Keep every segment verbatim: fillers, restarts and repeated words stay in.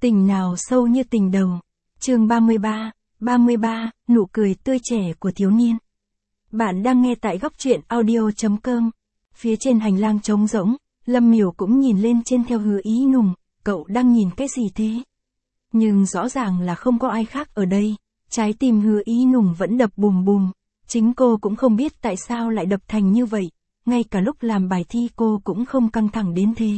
Tình nào sâu như tình đầu. Chương ba mươi ba, ba mươi ba, nụ cười tươi trẻ của thiếu niên. Bạn đang nghe tại góc truyện audio chấm com. Phía trên hành lang trống rỗng, Lâm Miểu cũng nhìn lên trên theo Hứa Ý Nùng, cậu đang nhìn cái gì thế? Nhưng rõ ràng là không có ai khác ở đây, trái tim Hứa Ý Nùng vẫn đập bùm bùm, chính cô cũng không biết tại sao lại đập thành như vậy, ngay cả lúc làm bài thi cô cũng không căng thẳng đến thế.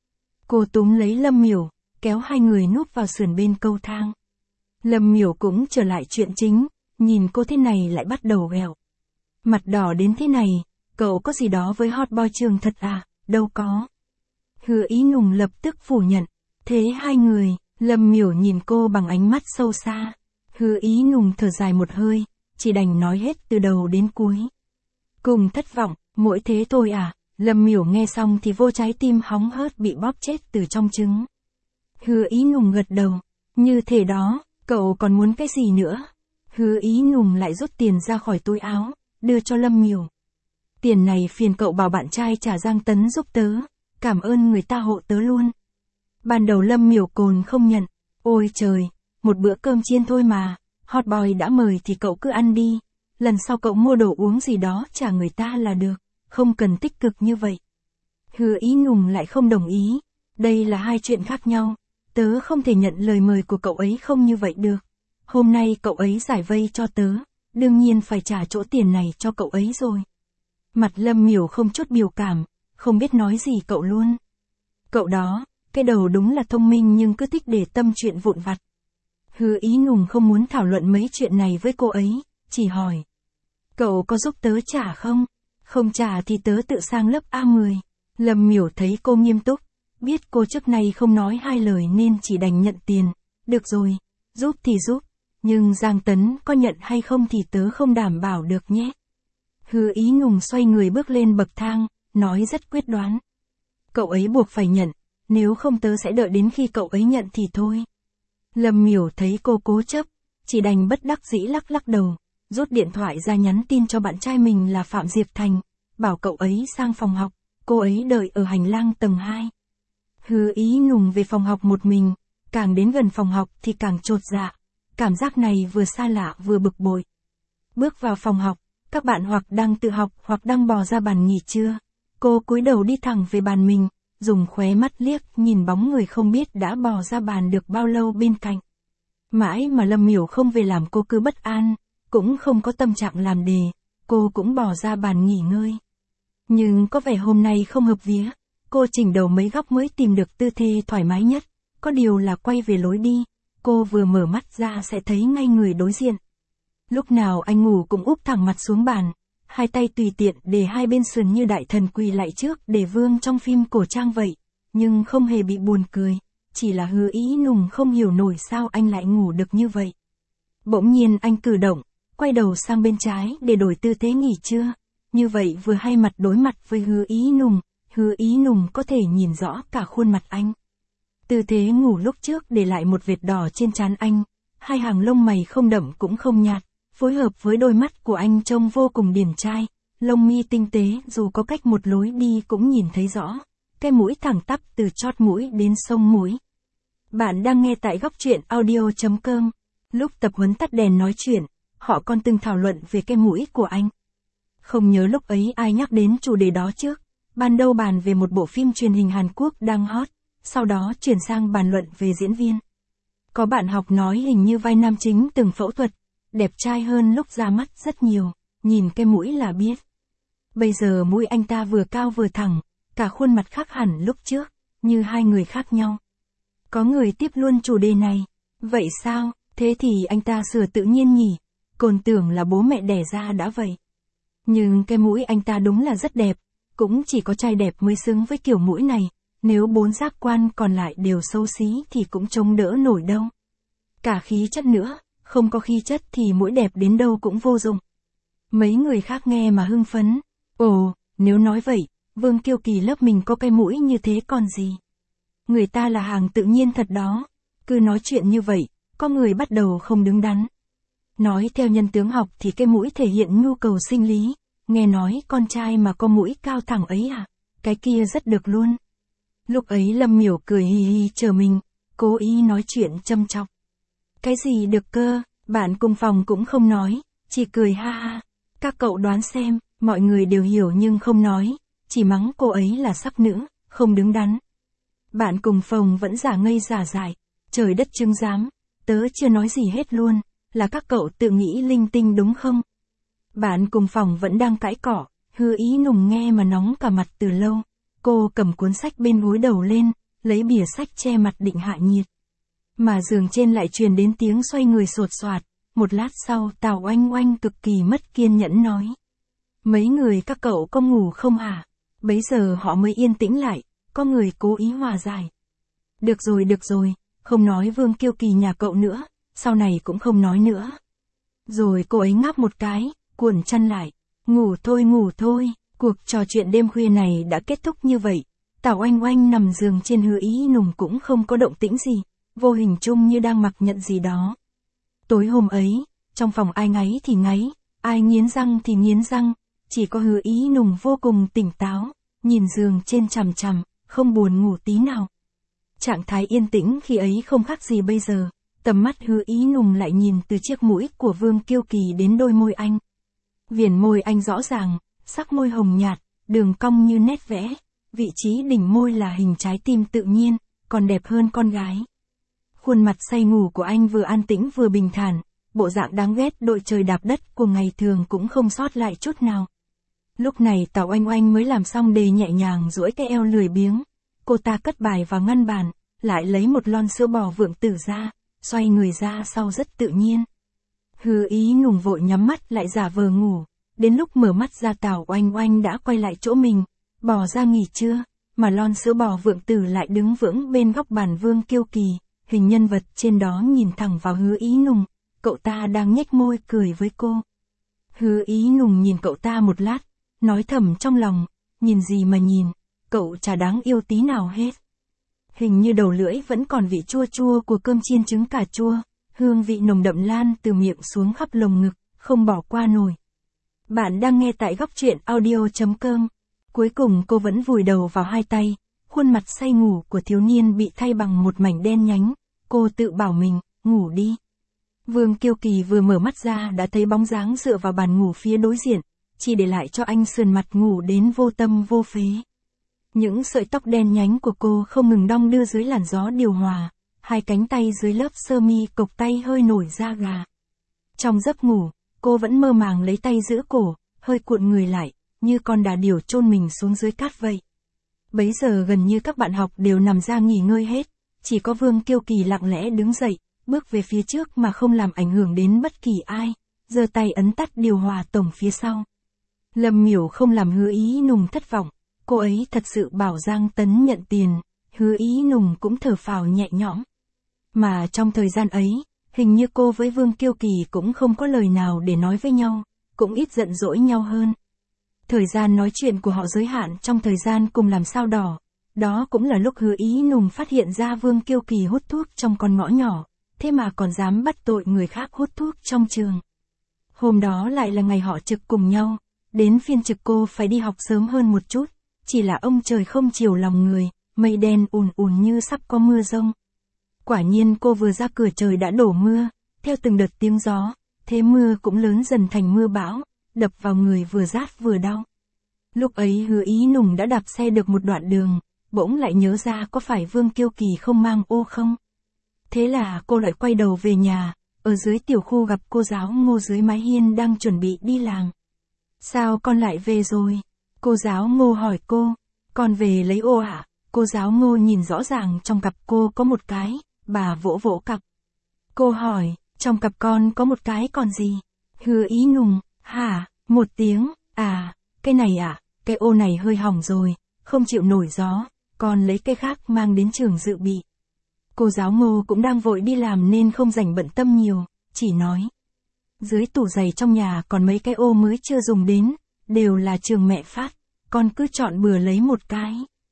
Cô túm lấy Lâm Miểu, kéo hai người núp vào sườn bên cầu thang. Lâm Miểu cũng trở lại chuyện chính, nhìn cô thế này lại bắt đầu ghẹo. Mặt đỏ đến thế này, cậu có gì đó với hot boy trường thật à, đâu có. Hứa Ý Nùng lập tức phủ nhận, thế hai người, Lâm Miểu nhìn cô bằng ánh mắt sâu xa. Hứa Ý Nùng thở dài một hơi, chỉ đành nói hết từ đầu đến cuối. Cùng thất vọng, mỗi thế thôi à, Lâm Miểu nghe xong thì vô trái tim hóng hớt bị bóp chết từ trong trứng. Hứa Ý Nùng gật đầu, như thế đó, cậu còn muốn cái gì nữa? Hứa Ý Nùng lại rút tiền ra khỏi túi áo, đưa cho Lâm Miểu. Tiền này phiền cậu bảo bạn trai trả Giang Tấn giúp tớ, cảm ơn người ta hộ tớ luôn. Ban đầu Lâm Miểu cồn không nhận, ôi trời, một bữa cơm chiên thôi mà, hot boy đã mời thì cậu cứ ăn đi, lần sau cậu mua đồ uống gì đó trả người ta là được, không cần tích cực như vậy. Hứa Ý Nùng lại không đồng ý, đây là hai chuyện khác nhau, tớ không thể nhận lời mời của cậu ấy không như vậy được. Hôm nay cậu ấy giải vây cho tớ, đương nhiên phải trả chỗ tiền này cho cậu ấy rồi. Mặt Lâm Miểu không chút biểu cảm, không biết nói gì cậu luôn. Cậu đó, cái đầu đúng là thông minh nhưng cứ thích để tâm chuyện vụn vặt. Hứa Ý Nùng không muốn thảo luận mấy chuyện này với cô ấy, chỉ hỏi. Cậu có giúp tớ trả không? Không trả thì tớ tự sang lớp A mười. Lâm Miểu thấy cô nghiêm túc, biết cô trước nay không nói hai lời nên chỉ đành nhận tiền. Được rồi, giúp thì giúp, nhưng Giang Tấn có nhận hay không thì tớ không đảm bảo được nhé. Hứa Ý Nùng xoay người bước lên bậc thang, nói rất quyết đoán. Cậu ấy buộc phải nhận, nếu không tớ sẽ đợi đến khi cậu ấy nhận thì thôi. Lâm Miểu thấy cô cố chấp, chỉ đành bất đắc dĩ lắc lắc đầu, rút điện thoại ra nhắn tin cho bạn trai mình là Phạm Diệp Thành, bảo cậu ấy sang phòng học, cô ấy đợi ở hành lang tầng hai. Hứa Ý Nùng về phòng học một mình, càng đến gần phòng học thì càng chột dạ, cảm giác này vừa xa lạ vừa bực bội. Bước vào phòng học, các bạn hoặc đang tự học hoặc đang bò ra bàn nghỉ trưa. Cô cúi đầu đi thẳng về bàn mình, dùng khóe mắt liếc nhìn bóng người không biết đã bò ra bàn được bao lâu bên cạnh. Mãi mà Lâm Miểu không về làm cô cứ bất an, cũng không có tâm trạng làm đề, cô cũng bò ra bàn nghỉ ngơi. Nhưng có vẻ hôm nay không hợp vía, cô chỉnh đầu mấy góc mới tìm được tư thế thoải mái nhất, có điều là quay về lối đi, cô vừa mở mắt ra sẽ thấy ngay người đối diện. Lúc nào anh ngủ cũng úp thẳng mặt xuống bàn, hai tay tùy tiện để hai bên sườn như đại thần quỳ lại trước để vương trong phim cổ trang vậy, nhưng không hề bị buồn cười, chỉ là Hứa Ý Nùng không hiểu nổi sao anh lại ngủ được như vậy. Bỗng nhiên anh cử động, quay đầu sang bên trái để đổi tư thế nghỉ trưa, như vậy vừa hay mặt đối mặt với Hứa Ý Nùng, Hứa Ý Nùng có thể nhìn rõ cả khuôn mặt anh. Tư thế ngủ lúc trước để lại một vệt đỏ trên trán anh, hai hàng lông mày không đậm cũng không nhạt, phối hợp với đôi mắt của anh trông vô cùng điển trai, lông mi tinh tế dù có cách một lối đi cũng nhìn thấy rõ, cái mũi thẳng tắp từ chót mũi đến sống mũi. Bạn đang nghe tại góc truyện audio chấm com. Lúc tập huấn tắt đèn nói chuyện, họ còn từng thảo luận về cái mũi của anh. Không nhớ lúc ấy ai nhắc đến chủ đề đó trước, ban đầu bàn về một bộ phim truyền hình Hàn Quốc đang hot, sau đó chuyển sang bàn luận về diễn viên. Có bạn học nói hình như vai nam chính từng phẫu thuật, đẹp trai hơn lúc ra mắt rất nhiều, nhìn cái mũi là biết. Bây giờ mũi anh ta vừa cao vừa thẳng, cả khuôn mặt khác hẳn lúc trước, như hai người khác nhau. Có người tiếp luôn chủ đề này, vậy sao, thế thì anh ta sửa tự nhiên nhỉ, còn tưởng là bố mẹ đẻ ra đã vậy. Nhưng cái mũi anh ta đúng là rất đẹp, cũng chỉ có trai đẹp mới xứng với kiểu mũi này, nếu bốn giác quan còn lại đều xấu xí thì cũng chống đỡ nổi đâu. Cả khí chất nữa, không có khí chất thì mũi đẹp đến đâu cũng vô dụng. Mấy người khác nghe mà hưng phấn, ồ, nếu nói vậy, Vương Kiêu Kỳ lớp mình có cái mũi như thế còn gì. Người ta là hàng tự nhiên thật đó, cứ nói chuyện như vậy, có người bắt đầu không đứng đắn. Nói theo nhân tướng học thì cái mũi thể hiện nhu cầu sinh lý, nghe nói con trai mà có mũi cao thẳng ấy à, cái kia rất được luôn. Lúc ấy Lâm Miểu cười hì hì chờ mình, cố ý nói chuyện châm chọc. Cái gì được cơ, bạn cùng phòng cũng không nói, chỉ cười ha ha. Các cậu đoán xem, mọi người đều hiểu nhưng không nói, chỉ mắng cô ấy là sắc nữ, không đứng đắn. Bạn cùng phòng vẫn giả ngây giả dại, trời đất chứng giám, tớ chưa nói gì hết luôn, là các cậu tự nghĩ linh tinh đúng không? Bạn cùng phòng vẫn đang cãi cọ, Hứa Ý Nùng nghe mà nóng cả mặt từ lâu. Cô cầm cuốn sách bên gối đầu lên, lấy bìa sách che mặt định hạ nhiệt. Mà giường trên lại truyền đến tiếng xoay người sột soạt. Một lát sau Tào Oanh Oanh cực kỳ mất kiên nhẫn nói. Mấy người các cậu có ngủ không hả? Bấy giờ họ mới yên tĩnh lại, có người cố ý hòa giải. Được rồi được rồi, không nói Vương Kiêu Kỳ nhà cậu nữa, sau này cũng không nói nữa. Rồi cô ấy ngáp một cái, cuộn chăn lại. Ngủ thôi ngủ thôi, cuộc trò chuyện đêm khuya này đã kết thúc như vậy. Tào Oanh Oanh nằm giường trên Hứa Ý Nùng cũng không có động tĩnh gì, vô hình chung như đang mặc nhận gì đó. Tối hôm ấy, trong phòng ai ngáy thì ngáy, ai nghiến răng thì nghiến răng, chỉ có Hứa Ý Nùng vô cùng tỉnh táo, nhìn giường trên chằm chằm, không buồn ngủ tí nào. Trạng thái yên tĩnh khi ấy không khác gì bây giờ, tầm mắt Hứa Ý Nùng lại nhìn từ chiếc mũi của Vương Kiêu Kỳ đến đôi môi anh. Viền môi anh rõ ràng, sắc môi hồng nhạt, đường cong như nét vẽ, vị trí đỉnh môi là hình trái tim tự nhiên, còn đẹp hơn con gái. Khuôn mặt say ngủ của anh vừa an tĩnh vừa bình thản, bộ dạng đáng ghét đội trời đạp đất của ngày thường cũng không sót lại chút nào. Lúc này Tào Oanh Oanh mới làm xong đề nhẹ nhàng duỗi cái eo lười biếng, cô ta cất bài vào ngăn bàn, lại lấy một lon sữa bò vượng tử ra, xoay người ra sau rất tự nhiên. Hứa Ý Nùng vội nhắm mắt lại giả vờ ngủ, đến lúc mở mắt ra Tào Oanh Oanh đã quay lại chỗ mình, bò ra nghỉ trưa, mà lon sữa bò vượng tử lại đứng vững bên góc bàn Vương Kiêu Kỳ, hình nhân vật trên đó nhìn thẳng vào Hứa Ý Nùng, cậu ta đang nhếch môi cười với cô. Hứa Ý Nùng nhìn cậu ta một lát, nói thầm trong lòng, nhìn gì mà nhìn, cậu chả đáng yêu tí nào hết. Hình như đầu lưỡi vẫn còn vị chua chua của cơm chiên trứng cà chua. Hương vị nồng đậm lan từ miệng xuống khắp lồng ngực, không bỏ qua nổi. Bạn đang nghe tại góc truyện audio chấm com. Cuối cùng cô vẫn vùi đầu vào hai tay, khuôn mặt say ngủ của thiếu niên bị thay bằng một mảnh đen nhánh. Cô tự bảo mình, ngủ đi. Vương Kiêu Kỳ vừa mở mắt ra đã thấy bóng dáng dựa vào bàn ngủ phía đối diện, chỉ để lại cho anh sườn mặt ngủ đến vô tâm vô phế. Những sợi tóc đen nhánh của cô không ngừng đong đưa dưới làn gió điều hòa. Hai cánh tay dưới lớp sơ mi cộc tay hơi nổi da gà. Trong giấc ngủ, cô vẫn mơ màng lấy tay giữ cổ, hơi cuộn người lại, như con đà điểu chôn mình xuống dưới cát vậy. Bấy giờ gần như các bạn học đều nằm ra nghỉ ngơi hết, chỉ có Vương Kiêu Kỳ lặng lẽ đứng dậy, bước về phía trước mà không làm ảnh hưởng đến bất kỳ ai, giơ tay ấn tắt điều hòa tổng phía sau. Lâm Miểu không làm Hứa Ý Nùng thất vọng, cô ấy thật sự bảo Giang Tấn nhận tiền, Hứa Ý Nùng cũng thở phào nhẹ nhõm. Mà trong thời gian ấy, hình như cô với Vương Kiêu Kỳ cũng không có lời nào để nói với nhau, cũng ít giận dỗi nhau hơn. Thời gian nói chuyện của họ giới hạn trong thời gian cùng làm sao đỏ, đó cũng là lúc Hứa Ý Nùng phát hiện ra Vương Kiêu Kỳ hút thuốc trong con ngõ nhỏ, thế mà còn dám bắt tội người khác hút thuốc trong trường. Hôm đó lại là ngày họ trực cùng nhau, đến phiên trực cô phải đi học sớm hơn một chút, chỉ là ông trời không chiều lòng người, mây đen ùn ùn như sắp có mưa rông. Quả nhiên cô vừa ra cửa trời đã đổ mưa, theo từng đợt tiếng gió, thế mưa cũng lớn dần thành mưa bão, đập vào người vừa rát vừa đau. Lúc ấy Hứa Ý Nùng đã đạp xe được một đoạn đường, bỗng lại nhớ ra có phải Vương Kiêu Kỳ không mang ô không? Thế là cô lại quay đầu về nhà, ở dưới tiểu khu gặp cô giáo Ngô dưới mái hiên đang chuẩn bị đi làng. Sao con lại về rồi? Cô giáo Ngô hỏi cô, con về lấy ô ạ? À? Cô giáo Ngô nhìn rõ ràng trong cặp cô có một cái, bà vỗ vỗ cặp. Cô hỏi, trong cặp con có một cái còn gì? Hứa Ý Nùng, hả, một tiếng, à, cái này à, cái ô này hơi hỏng rồi, không chịu nổi gió, con lấy cái khác mang đến trường dự bị. Cô giáo Ngô cũng đang vội đi làm nên không rảnh bận tâm nhiều, chỉ nói. Dưới tủ giày trong nhà còn mấy cái ô mới chưa dùng đến, đều là trường mẹ phát, con cứ chọn bừa lấy một cái.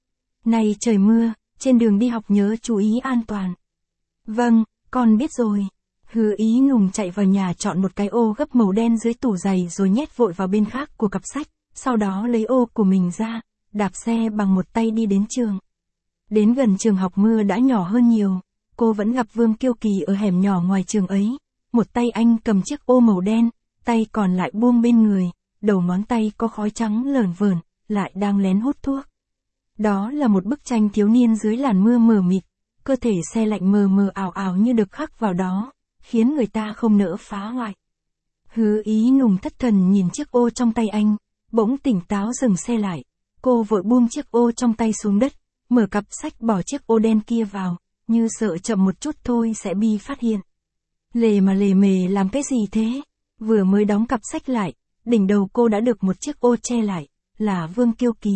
Này trời mưa, trên đường đi học nhớ chú ý an toàn. Vâng, con biết rồi. Hứa Ý Nùng chạy vào nhà chọn một cái ô gấp màu đen dưới tủ giày rồi nhét vội vào bên khác của cặp sách, sau đó lấy ô của mình ra, đạp xe bằng một tay đi đến trường. Đến gần trường học mưa đã nhỏ hơn nhiều, cô vẫn gặp Vương Kiêu Kỳ ở hẻm nhỏ ngoài trường ấy. Một tay anh cầm chiếc ô màu đen, tay còn lại buông bên người, đầu ngón tay có khói trắng lởn vởn, lại đang lén hút thuốc. Đó là một bức tranh thiếu niên dưới làn mưa mờ mịt, cơ thể se lạnh mờ mờ ảo ảo như được khắc vào đó, khiến người ta không nỡ phá hoại. Hứa Ý Nùng thất thần nhìn chiếc ô trong tay anh, bỗng tỉnh táo dừng xe lại. Cô vội buông chiếc ô trong tay xuống đất, mở cặp sách bỏ chiếc ô đen kia vào, như sợ chậm một chút thôi sẽ bị phát hiện. Lề mà lề mề làm cái gì thế? Vừa mới đóng cặp sách lại, đỉnh đầu cô đã được một chiếc ô che lại, là Vương Kiêu Kỳ.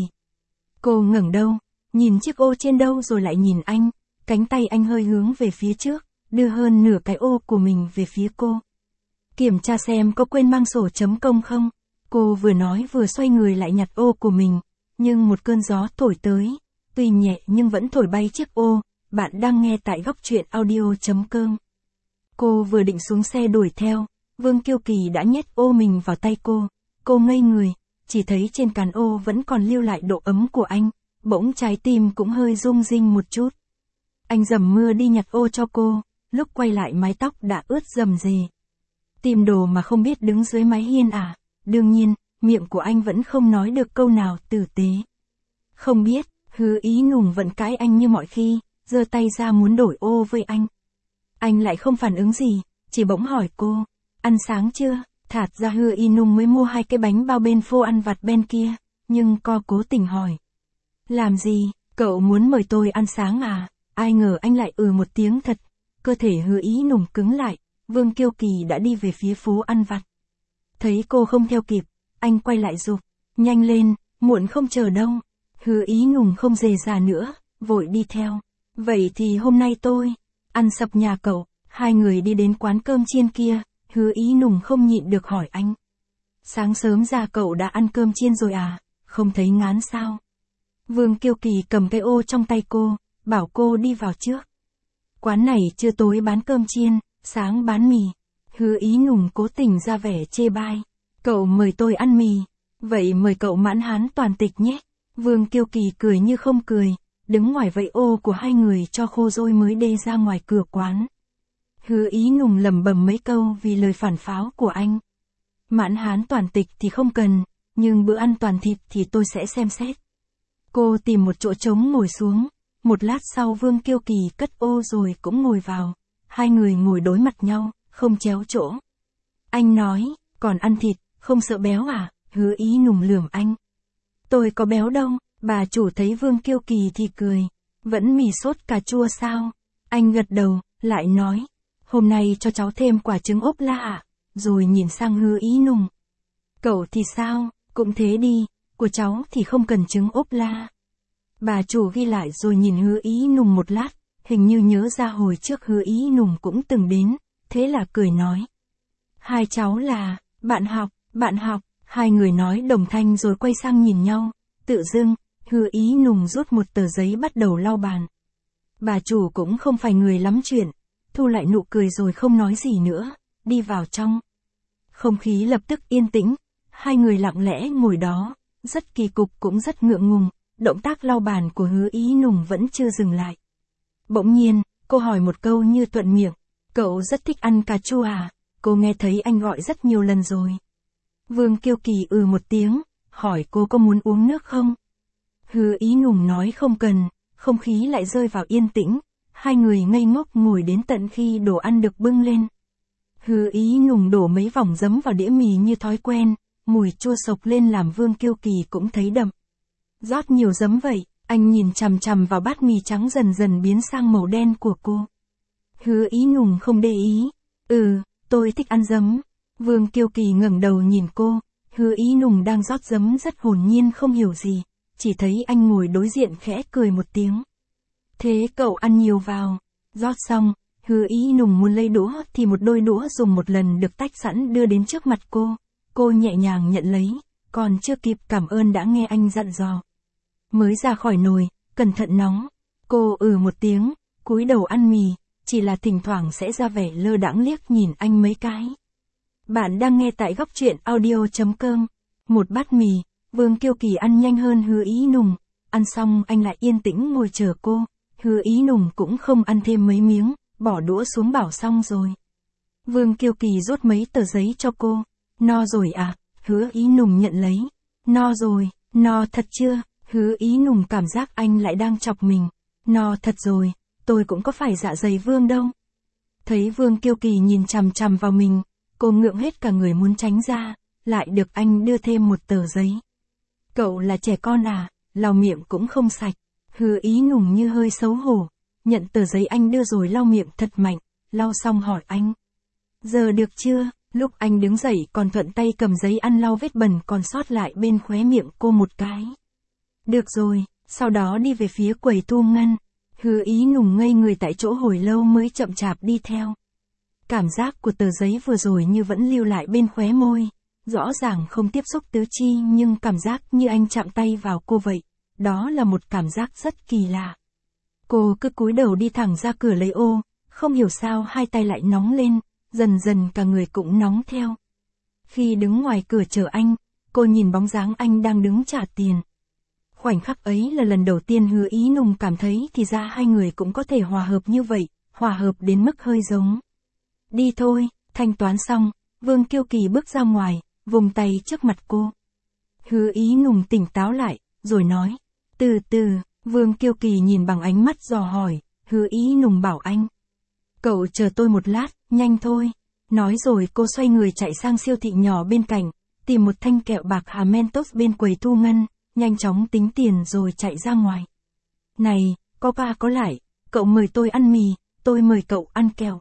Cô ngẩng đầu, nhìn chiếc ô trên đâu rồi lại nhìn anh, cánh tay anh hơi hướng về phía trước, đưa hơn nửa cái ô của mình về phía cô. Kiểm tra xem có quên mang sổ chấm công không? Cô vừa nói vừa xoay người lại nhặt ô của mình, nhưng một cơn gió thổi tới, tuy nhẹ nhưng vẫn thổi bay chiếc ô. Bạn đang nghe tại góc truyện audio chấm com. Cô vừa định xuống xe đuổi theo, Vương Kiêu Kỳ đã nhét ô mình vào tay cô. Cô ngây người, chỉ thấy trên cán ô vẫn còn lưu lại độ ấm của anh, bỗng trái tim cũng hơi rung rinh một chút. Anh dầm mưa đi nhặt ô cho cô, lúc quay lại mái tóc đã ướt rầm rề. Tìm đồ mà không biết đứng dưới mái hiên à? Đương nhiên, miệng của anh vẫn không nói được câu nào tử tế. Không biết, Hứa Ý Nùng vẫn cãi anh như mọi khi, giơ tay ra muốn đổi ô với anh. Anh lại không phản ứng gì, chỉ bỗng hỏi cô, ăn sáng chưa? Thạt ra Hứa Ý Nùng mới mua hai cái bánh bao bên phô ăn vặt bên kia, nhưng co cố tình hỏi. Làm gì, cậu muốn mời tôi ăn sáng à? Ai ngờ anh lại ừ một tiếng thật, cơ thể Hứa Ý Nùng cứng lại, Vương Kiêu Kỳ đã đi về phía phố ăn vặt. Thấy cô không theo kịp, anh quay lại giục, nhanh lên, muộn không chờ đâu. Hứa Ý Nùng không dè dà nữa, vội đi theo. Vậy thì hôm nay tôi ăn sập nhà cậu. Hai người đi đến quán cơm chiên kia, Hứa Ý Nùng không nhịn được hỏi anh. Sáng sớm ra cậu đã ăn cơm chiên rồi à, không thấy ngán sao? Vương Kiêu Kỳ cầm cái ô trong tay cô, bảo cô đi vào trước. Quán này trưa tối bán cơm chiên, sáng bán mì. Hứa Ý Nùng cố tình ra vẻ chê bai. Cậu mời tôi ăn mì, vậy mời cậu mãn hán toàn tịch nhé. Vương Kiêu Kỳ cười như không cười, đứng ngoài vẫy ô của hai người cho khô rồi mới đê ra ngoài cửa quán. Hứa Ý Nùng lẩm bẩm mấy câu vì lời phản pháo của anh. Mãn hán toàn tịch thì không cần, nhưng bữa ăn toàn thịt thì tôi sẽ xem xét. Cô tìm một chỗ trống ngồi xuống, một lát sau Vương Kiêu Kỳ cất ô rồi cũng ngồi vào. Hai người ngồi đối mặt nhau, không chéo chỗ. Anh nói, còn ăn thịt, không sợ béo à? Hứa Ý Nùng lườm anh. Tôi có béo đâu, bà chủ thấy Vương Kiêu Kỳ thì cười. Vẫn mì sốt cà chua sao? Anh gật đầu, lại nói. Hôm nay cho cháu thêm quả trứng ốp la ạ. Rồi nhìn sang Hứa Ý Nùng. Cậu thì sao, cũng thế đi, của cháu thì không cần trứng ốp la. Bà chủ ghi lại rồi nhìn Hứa Ý Nùng một lát, hình như nhớ ra hồi trước Hứa Ý Nùng cũng từng đến, thế là cười nói. Hai cháu là, bạn học, bạn học, hai người nói đồng thanh rồi quay sang nhìn nhau, tự dưng, Hứa Ý Nùng rút một tờ giấy bắt đầu lau bàn. Bà chủ cũng không phải người lắm chuyện, thu lại nụ cười rồi không nói gì nữa, đi vào trong. Không khí lập tức yên tĩnh, hai người lặng lẽ ngồi đó, rất kỳ cục cũng rất ngượng ngùng, động tác lau bàn của Hứa Ý Nùng vẫn chưa dừng lại. Bỗng nhiên, cô hỏi một câu như thuận miệng, cậu rất thích ăn cà chua à? Cô nghe thấy anh gọi rất nhiều lần rồi. Vương Kiêu Kỳ ừ một tiếng, hỏi cô có muốn uống nước không? Hứa Ý Nùng nói không cần, không khí lại rơi vào yên tĩnh, hai người ngây ngốc ngồi đến tận khi đồ ăn được bưng lên. Hứa Ý Nùng đổ mấy vòng giấm vào đĩa mì như thói quen, mùi chua sộc lên làm Vương Kiêu Kỳ cũng thấy đậm. Rót nhiều giấm vậy, anh nhìn chằm chằm vào bát mì trắng dần dần biến sang màu đen của cô. Hứa Ý Nùng không để ý. Ừ, tôi thích ăn giấm. Vương Kiêu Kỳ ngẩng đầu nhìn cô, Hứa Ý Nùng đang rót giấm rất hồn nhiên không hiểu gì, chỉ thấy anh ngồi đối diện khẽ cười một tiếng. Thế cậu ăn nhiều vào. Rót xong, Hứa Ý Nùng muốn lấy đũa thì một đôi đũa dùng một lần được tách sẵn đưa đến trước mặt cô. Cô nhẹ nhàng nhận lấy, còn chưa kịp cảm ơn đã nghe anh dặn dò. Mới ra khỏi nồi, cẩn thận nóng. Cô ừ một tiếng, cúi đầu ăn mì, chỉ là thỉnh thoảng sẽ ra vẻ lơ đãng liếc nhìn anh mấy cái. Bạn đang nghe tại góc truyện audio chấm com. Một bát mì, Vương Kiêu Kỳ ăn nhanh hơn Hứa Ý Nùng. Ăn xong anh lại yên tĩnh ngồi chờ cô, Hứa Ý Nùng cũng không ăn thêm mấy miếng, bỏ đũa xuống bảo xong rồi. Vương Kiêu Kỳ rút mấy tờ giấy cho cô. No rồi à? Hứa Ý Nùng nhận lấy. No rồi, no thật chưa? Hứa Ý Nùng cảm giác anh lại đang chọc mình. No thật rồi, tôi cũng có phải dạ dày Vương đâu. Thấy Vương Kiêu Kỳ nhìn chằm chằm vào mình, cô ngượng hết cả người muốn tránh ra, lại được anh đưa thêm một tờ giấy. Cậu là trẻ con à, lau miệng cũng không sạch. Hứa Ý Nùng như hơi xấu hổ, nhận tờ giấy anh đưa rồi lau miệng thật mạnh, lau xong hỏi anh. Giờ được chưa? Lúc anh đứng dậy còn thuận tay cầm giấy ăn lau vết bẩn còn sót lại bên khóe miệng cô một cái. Được rồi, sau đó đi về phía quầy thu ngân. Hứa Ý Nùng ngây người tại chỗ hồi lâu mới chậm chạp đi theo. Cảm giác của tờ giấy vừa rồi như vẫn lưu lại bên khóe môi. Rõ ràng không tiếp xúc tứ chi nhưng cảm giác như anh chạm tay vào cô vậy. Đó là một cảm giác rất kỳ lạ. Cô cứ cúi đầu đi thẳng ra cửa lấy ô, không hiểu sao hai tay lại nóng lên, dần dần cả người cũng nóng theo. Khi đứng ngoài cửa chờ anh, cô nhìn bóng dáng anh đang đứng trả tiền. Khoảnh khắc ấy là lần đầu tiên Hứa Ý Nùng cảm thấy thì ra hai người cũng có thể hòa hợp như vậy, hòa hợp đến mức hơi giống. Đi thôi, thanh toán xong, Vương Kiêu Kỳ bước ra ngoài, vùng tay trước mặt cô. Hứa Ý Nùng tỉnh táo lại, rồi nói, từ từ, Vương Kiêu Kỳ nhìn bằng ánh mắt dò hỏi, Hứa Ý Nùng bảo anh. Cậu chờ tôi một lát, nhanh thôi. Nói rồi cô xoay người chạy sang siêu thị nhỏ bên cạnh, tìm một thanh kẹo bạc hà Mentos bên quầy thu ngân, nhanh chóng tính tiền rồi chạy ra ngoài. Này, có qua có lại, cậu mời tôi ăn mì, tôi mời cậu ăn kẹo.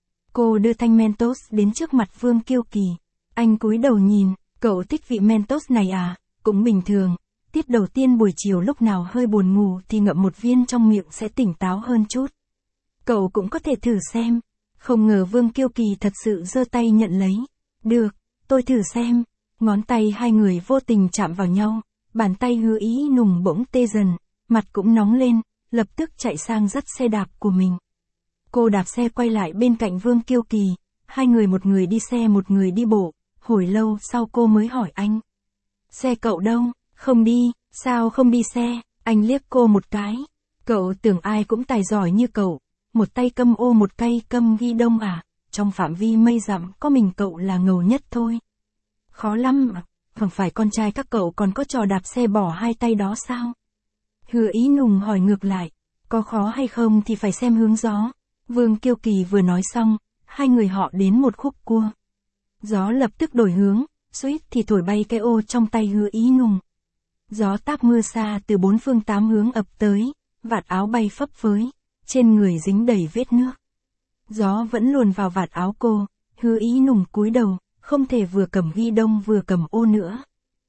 Cô đưa thanh Mentos đến trước mặt Vương Kiêu Kỳ. Anh cúi đầu nhìn, cậu thích vị Mentos này à, cũng bình thường. Tiết đầu tiên buổi chiều lúc nào hơi buồn ngủ thì ngậm một viên trong miệng sẽ tỉnh táo hơn chút. Cậu cũng có thể thử xem. Không ngờ Vương Kiêu Kỳ thật sự giơ tay nhận lấy. Được, tôi thử xem. Ngón tay hai người vô tình chạm vào nhau. Bàn tay Hứa Ý Nùng bỗng tê dần, mặt cũng nóng lên, lập tức chạy sang dắt xe đạp của mình. Cô đạp xe quay lại bên cạnh Vương Kiêu Kỳ. Hai người một người đi xe một người đi bộ. Hồi lâu sau cô mới hỏi anh. Xe cậu đâu? Không đi, sao không đi xe? Anh liếc cô một cái. Cậu tưởng ai cũng tài giỏi như cậu. Một tay cầm ô một cây cầm ghi đông à? Trong phạm vi mây dặm có mình cậu là ngầu nhất thôi. Khó lắm mà, không phải con trai các cậu còn có trò đạp xe bỏ hai tay đó sao? Hứa Ý Nùng hỏi ngược lại. Có khó hay không thì phải xem hướng gió. Vương Kiêu Kỳ vừa nói xong, hai người họ đến một khúc cua. Gió lập tức đổi hướng, suýt thì thổi bay cái ô trong tay Hứa Ý Nùng. Gió táp mưa xa từ bốn phương tám hướng ập tới, vạt áo bay phấp phới, trên người dính đầy vết nước. Gió vẫn luồn vào vạt áo cô, Hứa Ý Nùng cúi đầu, không thể vừa cầm ghi đông vừa cầm ô nữa.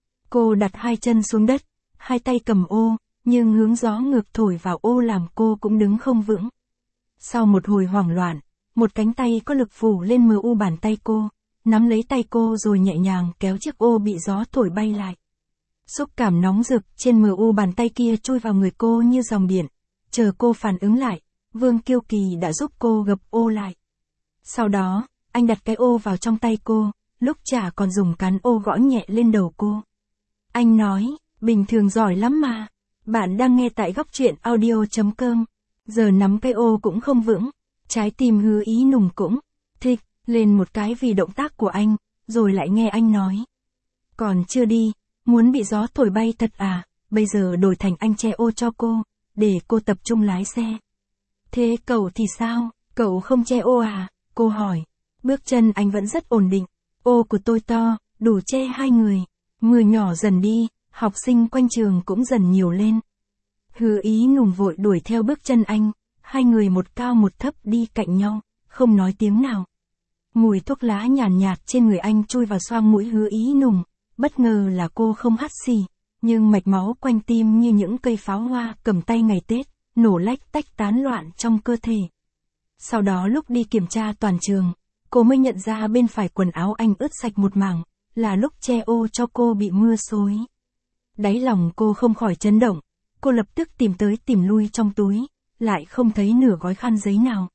Cô đặt hai chân xuống đất, hai tay cầm ô, nhưng hướng gió ngược thổi vào ô làm cô cũng đứng không vững. Sau một hồi hoảng loạn, một cánh tay có lực phủ lên mờ u bàn tay cô, nắm lấy tay cô rồi nhẹ nhàng kéo chiếc ô bị gió thổi bay lại. Xúc cảm nóng rực trên mờ u bàn tay kia chui vào người cô như dòng điện. Chờ cô phản ứng lại, Vương Kiêu Kỳ đã giúp cô gập ô lại. Sau đó, anh đặt cái ô vào trong tay cô, lúc chả còn dùng cán ô gõ nhẹ lên đầu cô. Anh nói, bình thường giỏi lắm mà. Bạn đang nghe tại góc truyện audio chấm com. Giờ nắm cái ô cũng không vững. Trái tim Hứa Ý Nùng cũng thích lên một cái vì động tác của anh, rồi lại nghe anh nói. Còn chưa đi, muốn bị gió thổi bay thật à, bây giờ đổi thành anh che ô cho cô, để cô tập trung lái xe. Thế cậu thì sao, cậu không che ô à, cô hỏi. Bước chân anh vẫn rất ổn định, ô của tôi to, đủ che hai người. Mưa nhỏ dần đi, học sinh quanh trường cũng dần nhiều lên. Hứa Ý Nùng vội đuổi theo bước chân anh, hai người một cao một thấp đi cạnh nhau, không nói tiếng nào. Mùi thuốc lá nhàn nhạt, nhạt trên người anh chui vào xoang mũi Hứa Ý Nùng, bất ngờ là cô không hắt xì, nhưng mạch máu quanh tim như những cây pháo hoa cầm tay ngày Tết, nổ lách tách tán loạn trong cơ thể. Sau đó lúc đi kiểm tra toàn trường, cô mới nhận ra bên phải quần áo anh ướt sạch một mảng, là lúc che ô cho cô bị mưa xối. Đáy lòng cô không khỏi chấn động, cô lập tức tìm tới tìm lui trong túi, lại không thấy nửa gói khăn giấy nào.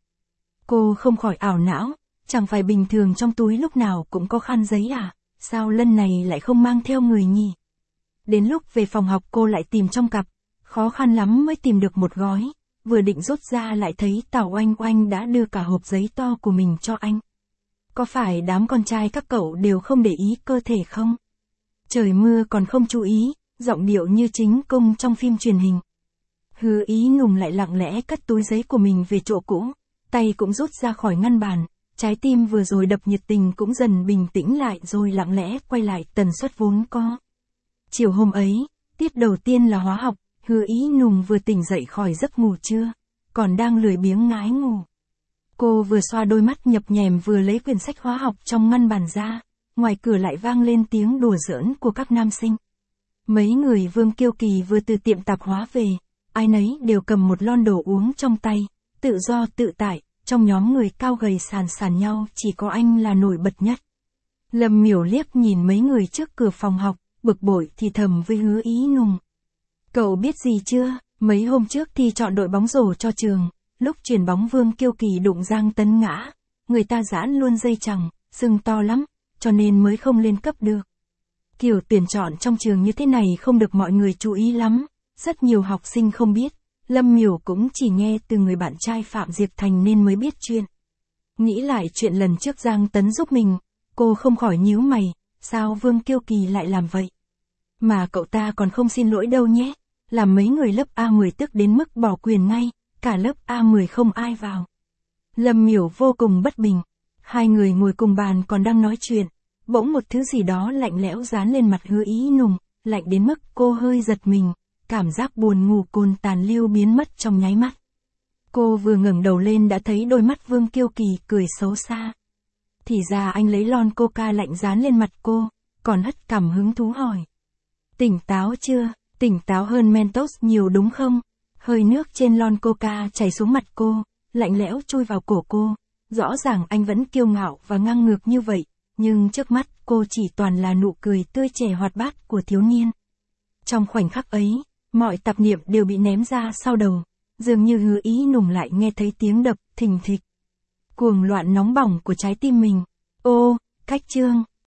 Cô không khỏi ảo não, chẳng phải bình thường trong túi lúc nào cũng có khăn giấy à, sao lần này lại không mang theo người nhỉ? Đến lúc về phòng học cô lại tìm trong cặp, khó khăn lắm mới tìm được một gói, vừa định rút ra lại thấy Tào Oanh Oanh đã đưa cả hộp giấy to của mình cho anh. Có phải đám con trai các cậu đều không để ý cơ thể không? Trời mưa còn không chú ý, giọng điệu như chính cung trong phim truyền hình. Hứa Ý Nùng lại lặng lẽ cất túi giấy của mình về chỗ cũ, tay cũng rút ra khỏi ngăn bàn, trái tim vừa rồi đập nhiệt tình cũng dần bình tĩnh lại rồi lặng lẽ quay lại tần suất vốn có. Chiều hôm ấy, tiết đầu tiên là hóa học, Hứa Ý Nùng vừa tỉnh dậy khỏi giấc ngủ trưa, còn đang lười biếng ngái ngủ. Cô vừa xoa đôi mắt nhập nhèm vừa lấy quyển sách hóa học trong ngăn bàn ra, ngoài cửa lại vang lên tiếng đùa giỡn của các nam sinh. Mấy người Vương Kiêu Kỳ vừa từ tiệm tạp hóa về, ai nấy đều cầm một lon đồ uống trong tay, tự do tự tại, trong nhóm người cao gầy sàn sàn nhau chỉ có anh là nổi bật nhất. Lâm Miểu liếc nhìn mấy người trước cửa phòng học, bực bội thì thầm với Hứa Ý Nùng. Cậu biết gì chưa, mấy hôm trước thì chọn đội bóng rổ cho trường, lúc chuyền bóng Vương Kiêu Kỳ đụng Giang Tấn ngã, người ta giãn luôn dây chằng, sưng to lắm, cho nên mới không lên cấp được. Kiểu tuyển chọn trong trường như thế này không được mọi người chú ý lắm, rất nhiều học sinh không biết, Lâm Miểu cũng chỉ nghe từ người bạn trai Phạm Diệp Thành nên mới biết chuyện. Nghĩ lại chuyện lần trước Giang Tấn giúp mình, cô không khỏi nhíu mày, sao Vương Kiêu Kỳ lại làm vậy? Mà cậu ta còn không xin lỗi đâu nhé, làm mấy người lớp A mười tức đến mức bỏ quyền ngay, cả lớp A mười không ai vào. Lâm Miểu vô cùng bất bình, hai người ngồi cùng bàn còn đang nói chuyện, bỗng một thứ gì đó lạnh lẽo dán lên mặt Hứa Ý Nùng, lạnh đến mức cô hơi giật mình, cảm giác buồn ngủ cồn tàn lưu biến mất trong nháy mắt. Cô vừa ngẩng đầu lên đã thấy đôi mắt Vương Kiêu Kỳ cười xấu xa. Thì ra anh lấy lon coca lạnh dán lên mặt cô, còn hất cằm hứng thú hỏi. Tỉnh táo chưa, tỉnh táo hơn Mentos nhiều đúng không? Hơi nước trên lon coca chảy xuống mặt cô, lạnh lẽo chui vào cổ cô. Rõ ràng anh vẫn kiêu ngạo và ngang ngược như vậy, nhưng trước mắt cô chỉ toàn là nụ cười tươi trẻ hoạt bát của thiếu niên. Trong khoảnh khắc ấy, mọi tạp niệm đều bị ném ra sau đầu, dường như Hứa Ý Nùng lại nghe thấy tiếng đập thình thịch. Cuồng loạn nóng bỏng của trái tim mình. Ô, cách chương.